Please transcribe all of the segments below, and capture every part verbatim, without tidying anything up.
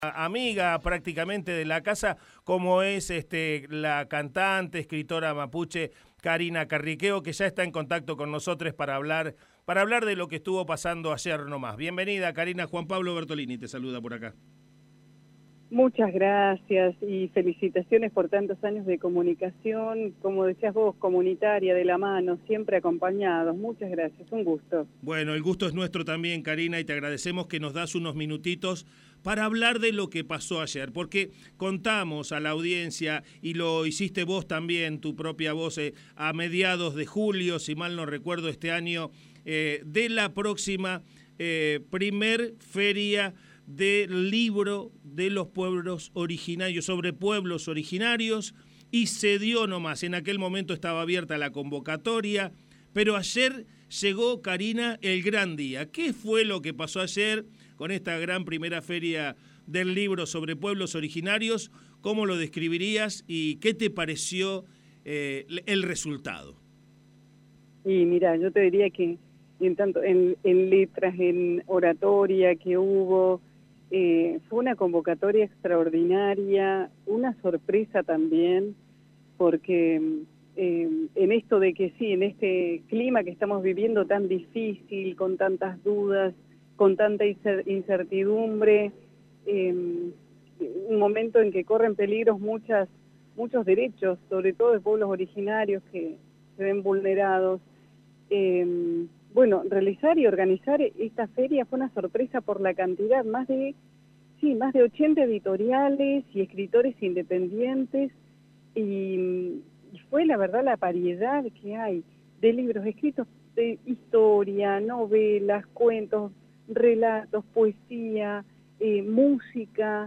Amiga prácticamente de la casa, como es este la cantante, escritora mapuche Karina Carriqueo, que ya está en contacto con nosotros para hablar, para hablar de lo que estuvo pasando ayer nomás. Bienvenida, Karina. Juan Pablo Bertolini te saluda por acá. Muchas gracias y felicitaciones por tantos años de comunicación, como decías vos, comunitaria, de la mano, siempre acompañados. Muchas gracias, un gusto. Bueno, el gusto es nuestro también, Karina, y te agradecemos que nos das unos minutitos para hablar de lo que pasó ayer, porque contamos a la audiencia, y lo hiciste vos también, tu propia voz, eh, a mediados de julio, si mal no recuerdo, este año, eh, de la próxima eh, primer feria del libro de los pueblos originarios, sobre pueblos originarios, y se dio nomás. En aquel momento estaba abierta la convocatoria, pero ayer llegó, Karina, el gran día. ¿Qué fue lo que pasó ayer con esta gran primera feria del libro sobre pueblos originarios? ¿Cómo lo describirías y qué te pareció eh, el resultado? Y mira, yo te diría que en tanto en, en letras, en oratoria que hubo, eh, fue una convocatoria extraordinaria, una sorpresa también, porque eh, en esto de que sí, en este clima que estamos viviendo tan difícil, con tantas dudas, con tanta incertidumbre, eh, un momento en que corren peligros muchas, muchos derechos, sobre todo de pueblos originarios que se ven vulnerados. Eh, bueno, realizar y organizar esta feria fue una sorpresa por la cantidad, más de, sí, más de ochenta editoriales y escritores independientes, y, y fue la verdad la variedad que hay de libros escritos de historia, novelas, cuentos, relatos, poesía, eh, música,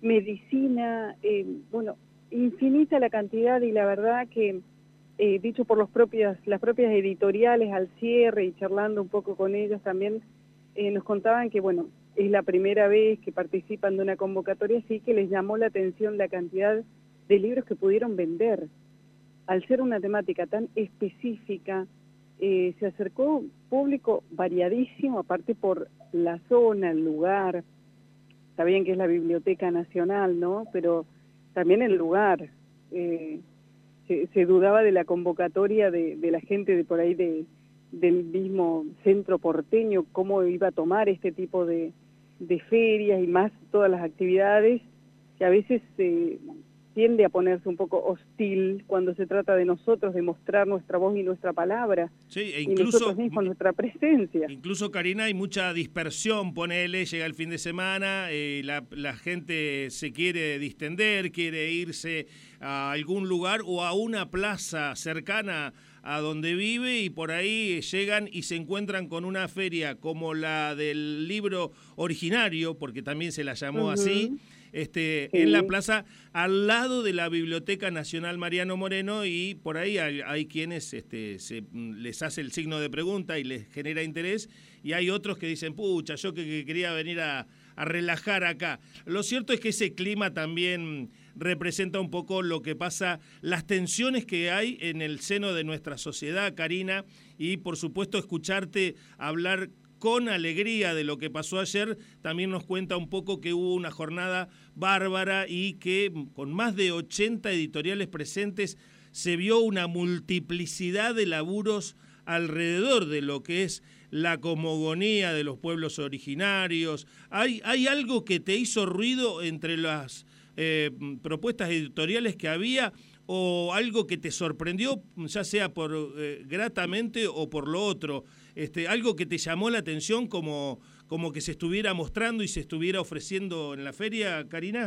medicina, eh, bueno, infinita la cantidad, y la verdad que Eh, dicho por los propios, las propias editoriales al cierre, y charlando un poco con ellos también, eh, nos contaban que, bueno, es la primera vez que participan de una convocatoria, así que les llamó la atención la cantidad de libros que pudieron vender. Al ser una temática tan específica, eh, se acercó un público variadísimo, aparte por la zona, el lugar. Está bien que es la Biblioteca Nacional, ¿no? Pero también el lugar. Eh, Se, se dudaba de la convocatoria de, de la gente de por ahí de, del mismo centro porteño, cómo iba a tomar este tipo de, de ferias y más todas las actividades, que a veces eh, tiende a ponerse un poco hostil cuando se trata de nosotros, de mostrar nuestra voz y nuestra palabra, sí, e incluso, y nosotros mismos nuestra presencia. Incluso, Karina, hay mucha dispersión, ponele, llega el fin de semana, eh, la, la gente se quiere distender, quiere irse a algún lugar o a una plaza cercana a donde vive, y por ahí llegan y se encuentran con una feria como la del libro originario, porque también se la llamó uh-huh. así, este, sí. en la plaza al lado de la Biblioteca Nacional Mariano Moreno, y por ahí hay, hay quienes este, se, les hace el signo de pregunta y les genera interés, y hay otros que dicen, pucha, yo que, que quería venir a, a relajar acá. Lo cierto es que ese clima también representa un poco lo que pasa, las tensiones que hay en el seno de nuestra sociedad, Karina, y por supuesto escucharte hablar con alegría de lo que pasó ayer, también nos cuenta un poco que hubo una jornada bárbara y que con más de ochenta editoriales presentes se vio una multiplicidad de laburos alrededor de lo que es la cosmogonía de los pueblos originarios. ¿Hay, hay algo que te hizo ruido entre las eh, propuestas editoriales que había, o algo que te sorprendió, ya sea por eh, gratamente o por lo otro? Este, algo que te llamó la atención como, como que se estuviera mostrando y se estuviera ofreciendo en la feria, Karina.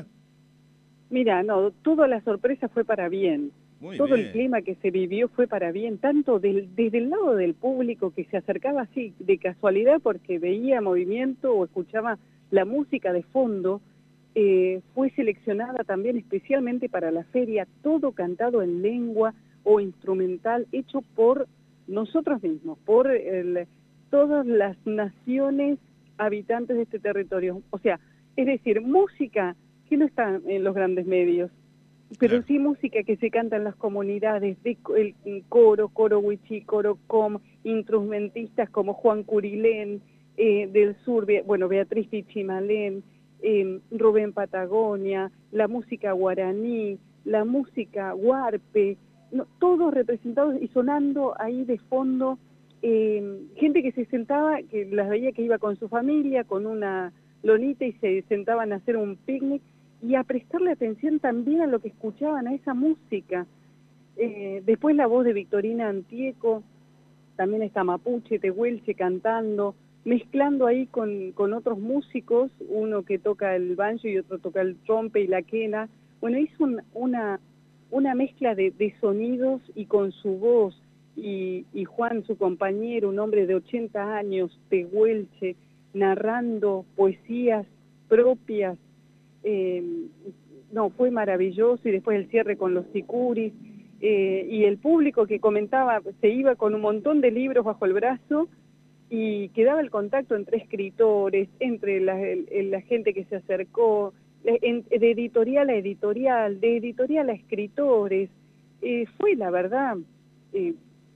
Mira, no, toda la sorpresa fue para bien. Muy Todo bien. El clima que se vivió fue para bien, tanto del, desde el lado del público, que se acercaba así de casualidad porque veía movimiento o escuchaba la música de fondo. Eh, fue seleccionada también especialmente para la feria, todo cantado en lengua o instrumental, hecho por nosotros mismos, por el, todas las naciones habitantes de este territorio. O sea, es decir, música que no está en los grandes medios, pero claro. sí música que se canta en las comunidades, de el coro, coro huichí, coro com, instrumentistas como Juan Curilén, eh, del sur, bueno, Beatriz Pichimalén, eh, Rubén Patagonia, la música guaraní, la música huarpe, no, todos representados y sonando ahí de fondo, eh, gente que se sentaba, que las veía que iba con su familia, con una lonita y se sentaban a hacer un picnic y a prestarle atención también a lo que escuchaban, a esa música. Eh, después la voz de Victorina Antieco, también está mapuche, tehuelche cantando, mezclando ahí con, con otros músicos, uno que toca el banjo y otro toca el trompe y la quena. Bueno, hizo un, una, una mezcla de, de sonidos y con su voz, y, y Juan, su compañero, un hombre de ochenta años, tehuelche, narrando poesías propias. Eh, no, fue maravilloso, y después el cierre con los sicuris, eh, y el público que comentaba, se iba con un montón de libros bajo el brazo, y quedaba el contacto entre escritores, entre la, el, la gente que se acercó, de editorial a editorial, de editorial a escritores. Eh, fue, la verdad, eh,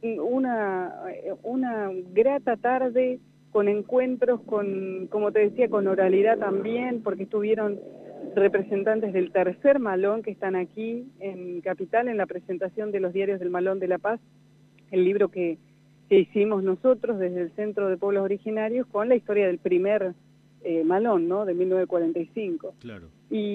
una, una grata tarde, con encuentros, con, como te decía, con oralidad también, porque estuvieron representantes del tercer Malón que están aquí en Capital en la presentación de los diarios del Malón de La Paz, el libro que, que hicimos nosotros desde el Centro de Pueblos Originarios con la historia del primer eh, Malón, ¿no?, de mil novecientos cuarenta y cinco. Claro. Y,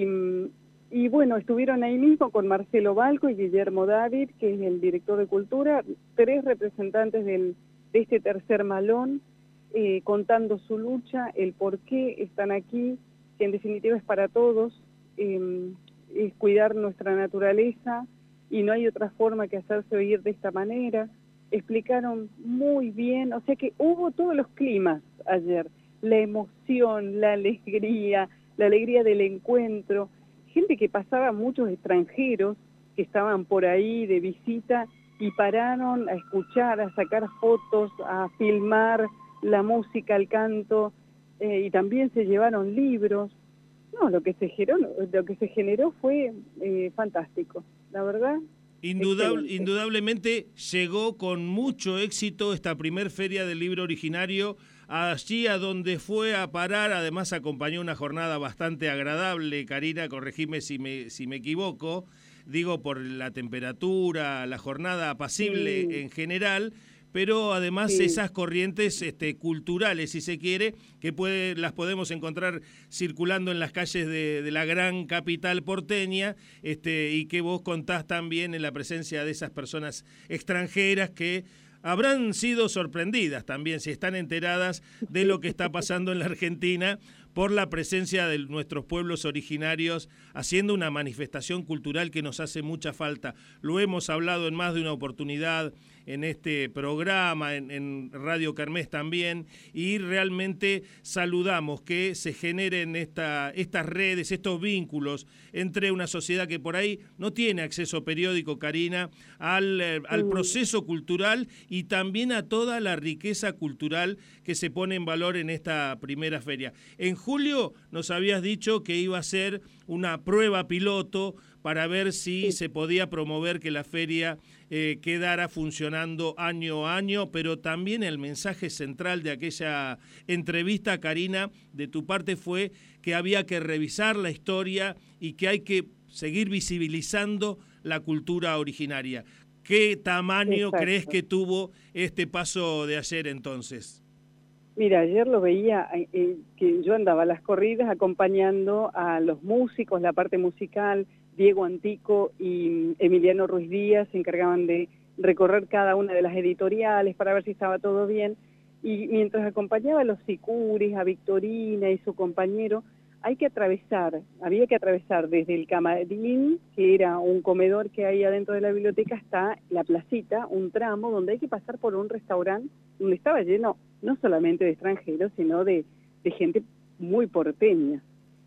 y bueno, estuvieron ahí mismo con Marcelo Balco y Guillermo David, que es el director de Cultura, tres representantes del, de este tercer Malón, eh, contando su lucha, el por qué están aquí, que en definitiva es para todos, eh, es cuidar nuestra naturaleza y no hay otra forma que hacerse oír de esta manera. Explicaron muy bien, o sea que hubo todos los climas ayer, la emoción, la alegría, la alegría del encuentro, gente que pasaba, muchos extranjeros que estaban por ahí de visita y pararon a escuchar, a sacar fotos, a filmar la música, el canto, eh, y también se llevaron libros. No, lo que se generó, lo que se generó fue eh, fantástico, la verdad. Indudable, indudablemente llegó con mucho éxito esta primer feria del libro originario, allí a donde fue a parar. Además acompañó una jornada bastante agradable, Karina, corregime si me, si me equivoco, digo por la temperatura, la jornada apacible sí. en general, pero además sí. esas corrientes este, culturales, si se quiere, que puede, las podemos encontrar circulando en las calles de, de la gran capital porteña, este, y que vos contás también en la presencia de esas personas extranjeras que habrán sido sorprendidas también, si están enteradas de lo que está pasando en la Argentina, por la presencia de nuestros pueblos originarios haciendo una manifestación cultural que nos hace mucha falta. Lo hemos hablado en más de una oportunidad en este programa, en, en Radio Kermés también, y realmente saludamos que se generen esta, estas redes, estos vínculos entre una sociedad que por ahí no tiene acceso periódico, Karina, al, al proceso cultural y también a toda la riqueza cultural que se pone en valor en esta primera feria. En julio nos habías dicho que iba a ser una prueba piloto para ver si sí. se podía promover que la feria eh, quedara funcionando año a año, pero también el mensaje central de aquella entrevista, Karina, de tu parte fue que había que revisar la historia y que hay que seguir visibilizando la cultura originaria. ¿Qué tamaño Exacto. crees que tuvo este paso de ayer entonces? Mira, ayer lo veía, eh, que yo andaba a las corridas acompañando a los músicos, la parte musical. Diego Antico y Emiliano Ruiz Díaz se encargaban de recorrer cada una de las editoriales para ver si estaba todo bien, y mientras acompañaba a los sicuris, a Victorina y su compañero, hay que atravesar, había que atravesar desde el camarín, que era un comedor que hay adentro de la biblioteca, hasta la placita, un tramo donde hay que pasar por un restaurante donde estaba lleno no solamente de extranjeros, sino de, de gente muy porteña.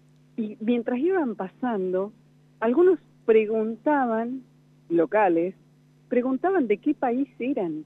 Y mientras iban pasando, algunos preguntaban, locales, preguntaban de qué país eran.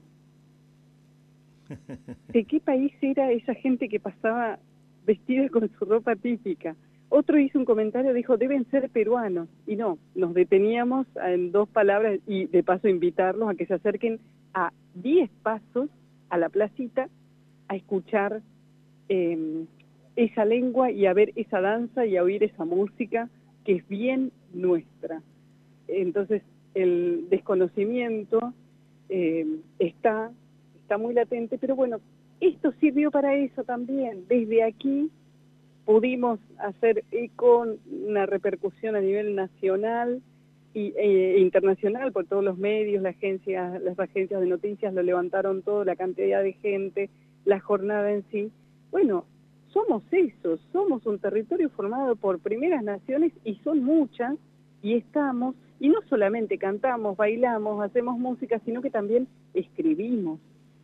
¿De qué país era esa gente que pasaba vestida con su ropa típica? Otro hizo un comentario, dijo, deben ser peruanos. Y no, nos deteníamos en dos palabras y de paso invitarlos a que se acerquen a diez pasos a la placita a escuchar eh, esa lengua y a ver esa danza y a oír esa música que es bien nuestra. Entonces, el desconocimiento eh, está, está muy latente, pero bueno, esto sirvió para eso también. Desde aquí pudimos hacer eco, una repercusión a nivel nacional y, e internacional por todos los medios, las agencias, las agencias de noticias lo levantaron todo, la cantidad de gente, la jornada en sí. Bueno, somos eso, somos un territorio formado por primeras naciones y son muchas, y estamos, y no solamente cantamos, bailamos, hacemos música, sino que también escribimos.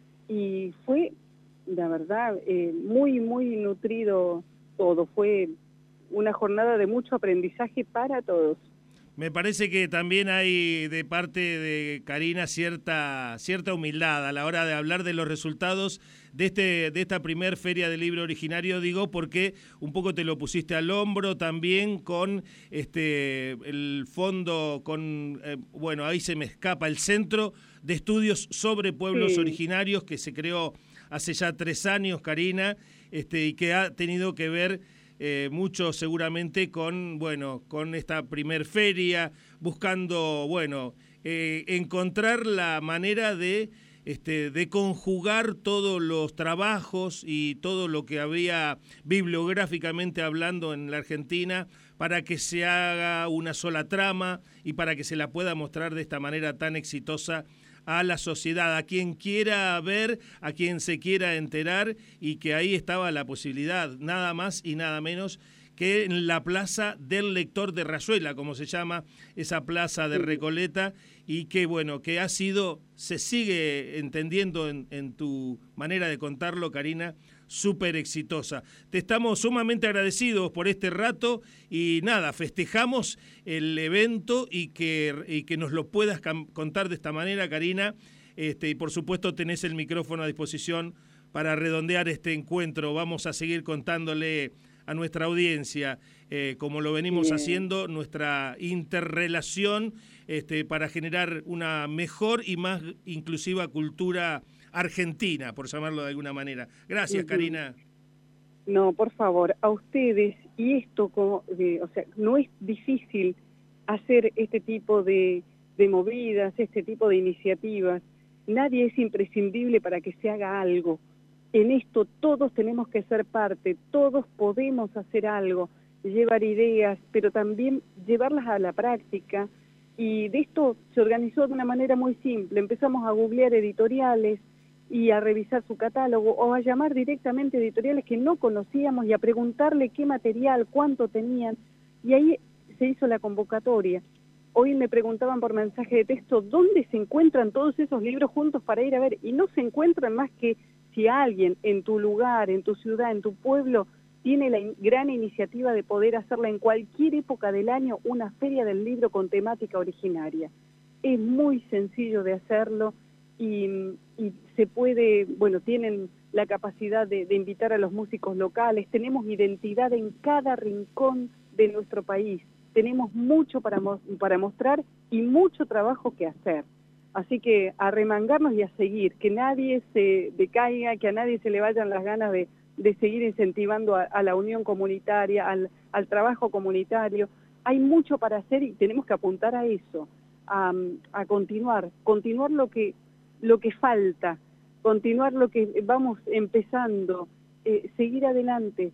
Y fue, la verdad, eh, muy, muy nutrido todo, fue una jornada de mucho aprendizaje para todos. Me parece que también hay de parte de Karina cierta cierta humildad a la hora de hablar de los resultados de este de esta primer feria del libro originario, digo, porque un poco te lo pusiste al hombro también con este el fondo, con eh, bueno, ahí se me escapa, el Centro de Estudios sobre Pueblos Sí. Originarios, que se creó hace ya tres años, Karina, este, y que ha tenido que ver Eh, mucho seguramente con, bueno, con esta primer feria, buscando, bueno, eh, encontrar la manera de, este, de conjugar todos los trabajos y todo lo que había bibliográficamente hablando en la Argentina para que se haga una sola trama y para que se la pueda mostrar de esta manera tan exitosa a la sociedad, a quien quiera ver, a quien se quiera enterar, y que ahí estaba la posibilidad, nada más y nada menos que en la Plaza del Lector de Rayuela, como se llama esa plaza de Recoleta, y que bueno, que ha sido, se sigue entendiendo en, en tu manera de contarlo, Karina, súper exitosa. Te estamos sumamente agradecidos por este rato y nada, festejamos el evento y que, y que nos lo puedas contar de esta manera, Karina, este, y por supuesto tenés el micrófono a disposición para redondear este encuentro. Vamos a seguir contándole a nuestra audiencia, eh, como lo venimos Bien. haciendo, nuestra interrelación este, para generar una mejor y más inclusiva cultura argentina, por llamarlo de alguna manera. Gracias, uh-huh. Karina. No, por favor, a ustedes, y esto, como, eh, o sea, no es difícil hacer este tipo de, de movidas, este tipo de iniciativas. Nadie es imprescindible para que se haga algo. En esto todos tenemos que ser parte, todos podemos hacer algo, llevar ideas, pero también llevarlas a la práctica. Y de esto se organizó de una manera muy simple. Empezamos a googlear editoriales y a revisar su catálogo, o a llamar directamente editoriales que no conocíamos y a preguntarle qué material, cuánto tenían, y ahí se hizo la convocatoria. Hoy me preguntaban por mensaje de texto, ¿dónde se encuentran todos esos libros juntos para ir a ver? Y no se encuentran más que si alguien en tu lugar, en tu ciudad, en tu pueblo, tiene la in- gran iniciativa de poder hacerla en cualquier época del año, una feria del libro con temática originaria. Es muy sencillo de hacerlo. Y, y se puede, bueno, tienen la capacidad de, de invitar a los músicos locales, tenemos identidad en cada rincón de nuestro país, tenemos mucho para, mo- para mostrar y mucho trabajo que hacer. Así que a remangarnos y a seguir, que nadie se decaiga, que a nadie se le vayan las ganas de, de seguir incentivando a, a la unión comunitaria, al, al trabajo comunitario. Hay mucho para hacer y tenemos que apuntar a eso, a, a continuar, continuar lo que... lo que falta, continuar lo que vamos empezando, eh, seguir adelante,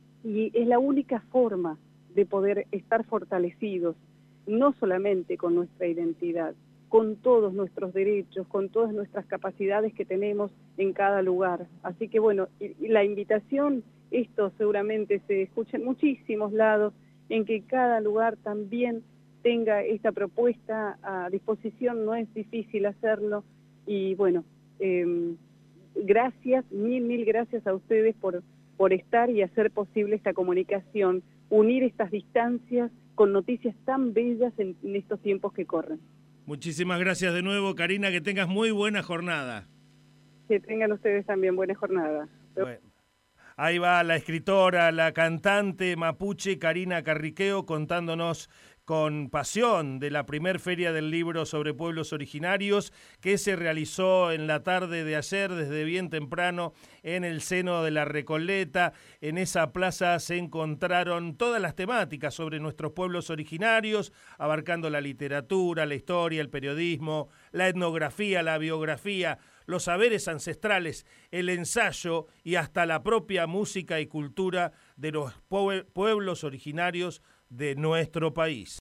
y es la única forma de poder estar fortalecidos, no solamente con nuestra identidad, con todos nuestros derechos, con todas nuestras capacidades que tenemos en cada lugar. Así que bueno, y, y la invitación, esto seguramente se escucha en muchísimos lados, en que cada lugar también tenga esta propuesta a disposición, no es difícil hacerlo. Y bueno, eh, gracias, mil, mil gracias a ustedes por, por estar y hacer posible esta comunicación, unir estas distancias con noticias tan bellas en, en estos tiempos que corren. Muchísimas gracias de nuevo, Karina, que tengas muy buena jornada. Que tengan ustedes también buena jornada. Bueno. Ahí va la escritora, la cantante mapuche Karina Carriqueo contándonos con pasión de la primer feria del libro sobre pueblos originarios que se realizó en la tarde de ayer desde bien temprano en el seno de la Recoleta. En esa plaza se encontraron todas las temáticas sobre nuestros pueblos originarios, abarcando la literatura, la historia, el periodismo, la etnografía, la biografía, los saberes ancestrales, el ensayo y hasta la propia música y cultura de los pueblos originarios de nuestro país.